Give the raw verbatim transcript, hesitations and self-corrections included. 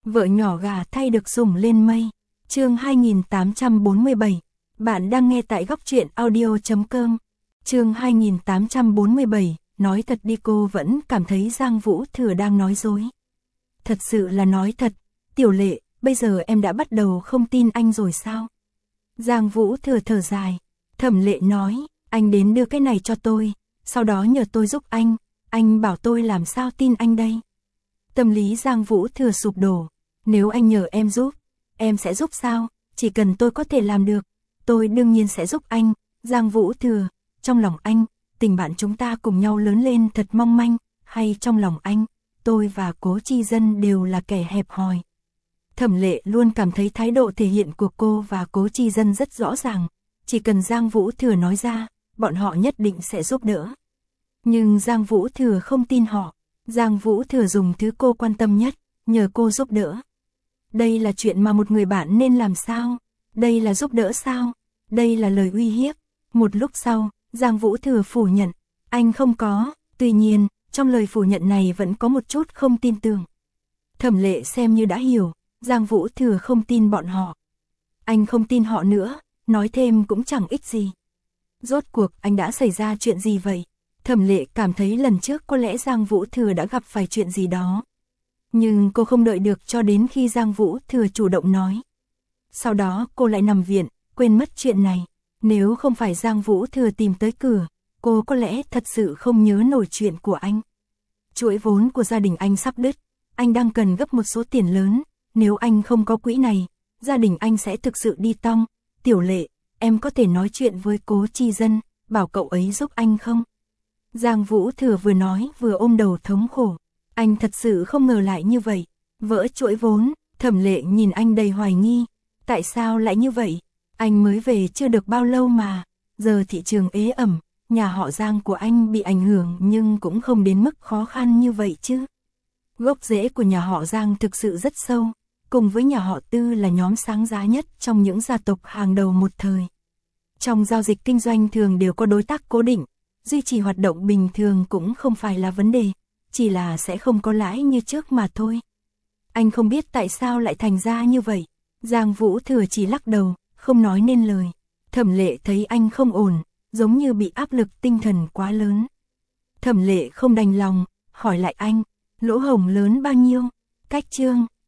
Vợ nhỏ gà thay được sủng lên mây. Chương hai nghìn tám trăm bốn mươi bảy. Bạn đang nghe tại góc truyện audio chấm com. Chương hai nghìn tám trăm bốn mươi bảy. Nói thật đi, cô vẫn cảm thấy Giang Vũ Thừa đang nói dối. Thật sự là nói thật. Tiểu Lệ, bây giờ em đã bắt đầu không tin anh rồi sao? Giang Vũ Thừa thở dài. Thẩm Lệ nói, anh đến đưa cái này cho tôi, sau đó nhờ tôi giúp anh. Anh bảo tôi làm sao tin anh đây? Tâm lý Giang Vũ Thừa sụp đổ. Nếu anh nhờ em giúp, em sẽ giúp sao? Chỉ cần tôi có thể làm được, tôi đương nhiên sẽ giúp anh. Giang Vũ Thừa, trong lòng anh, tình bạn chúng ta cùng nhau lớn lên thật mong manh, hay trong lòng anh, tôi và Cố Chi Dân đều là kẻ hẹp hòi? Thẩm Lệ luôn cảm thấy thái độ thể hiện của cô và Cố Chi Dân rất rõ ràng. Chỉ cần Giang Vũ Thừa nói ra, bọn họ nhất định sẽ giúp đỡ. Nhưng Giang Vũ Thừa không tin họ. Giang Vũ Thừa dùng thứ cô quan tâm nhất, nhờ cô giúp đỡ. Đây là chuyện mà một người bạn nên làm sao? Đây là giúp đỡ sao? Đây là lời uy hiếp. Một lúc sau, Giang Vũ Thừa phủ nhận. Anh không có. Tuy nhiên, trong lời phủ nhận này vẫn có một chút không tin tưởng. Thẩm Lệ xem như đã hiểu, Giang Vũ Thừa không tin bọn họ. Anh không tin họ nữa, nói thêm cũng chẳng ích gì. Rốt cuộc anh đã xảy ra chuyện gì vậy? Thẩm Lệ cảm thấy lần trước có lẽ Giang Vũ Thừa đã gặp phải chuyện gì đó. Nhưng cô không đợi được cho đến khi Giang Vũ Thừa chủ động nói. Sau đó cô lại nằm viện, quên mất chuyện này. Nếu không phải Giang Vũ Thừa tìm tới cửa, cô có lẽ thật sự không nhớ nổi chuyện của anh. Chuỗi vốn của gia đình anh sắp đứt, anh đang cần gấp một số tiền lớn. Nếu anh không có quỹ này, gia đình anh sẽ thực sự đi tong. Tiểu Lệ, em có thể nói chuyện với Cố Chi Dân, bảo cậu ấy giúp anh không? Giang Vũ Thừa vừa nói vừa ôm đầu thống khổ. Anh thật sự không ngờ lại như vậy. Vỡ chuỗi vốn. Thẩm Lệ nhìn anh đầy hoài nghi. Tại sao lại như vậy? Anh mới về chưa được bao lâu mà. Giờ thị trường ế ẩm, nhà họ Giang của anh bị ảnh hưởng nhưng cũng không đến mức khó khăn như vậy chứ. Gốc rễ của nhà họ Giang thực sự rất sâu. Cùng với nhà họ Tư là nhóm sáng giá nhất trong những gia tộc hàng đầu một thời. Trong giao dịch kinh doanh thường đều có đối tác cố định. Duy trì hoạt động bình thường cũng không phải là vấn đề, chỉ là sẽ không có lãi như trước mà thôi. Anh không biết tại sao lại thành ra như vậy. Giang Vũ Thừa chỉ lắc đầu, không nói nên lời. Thẩm Lệ thấy anh không ổn, giống như bị áp lực tinh thần quá lớn. Thẩm Lệ không đành lòng, hỏi lại anh, lỗ hổng lớn bao nhiêu? Cách chương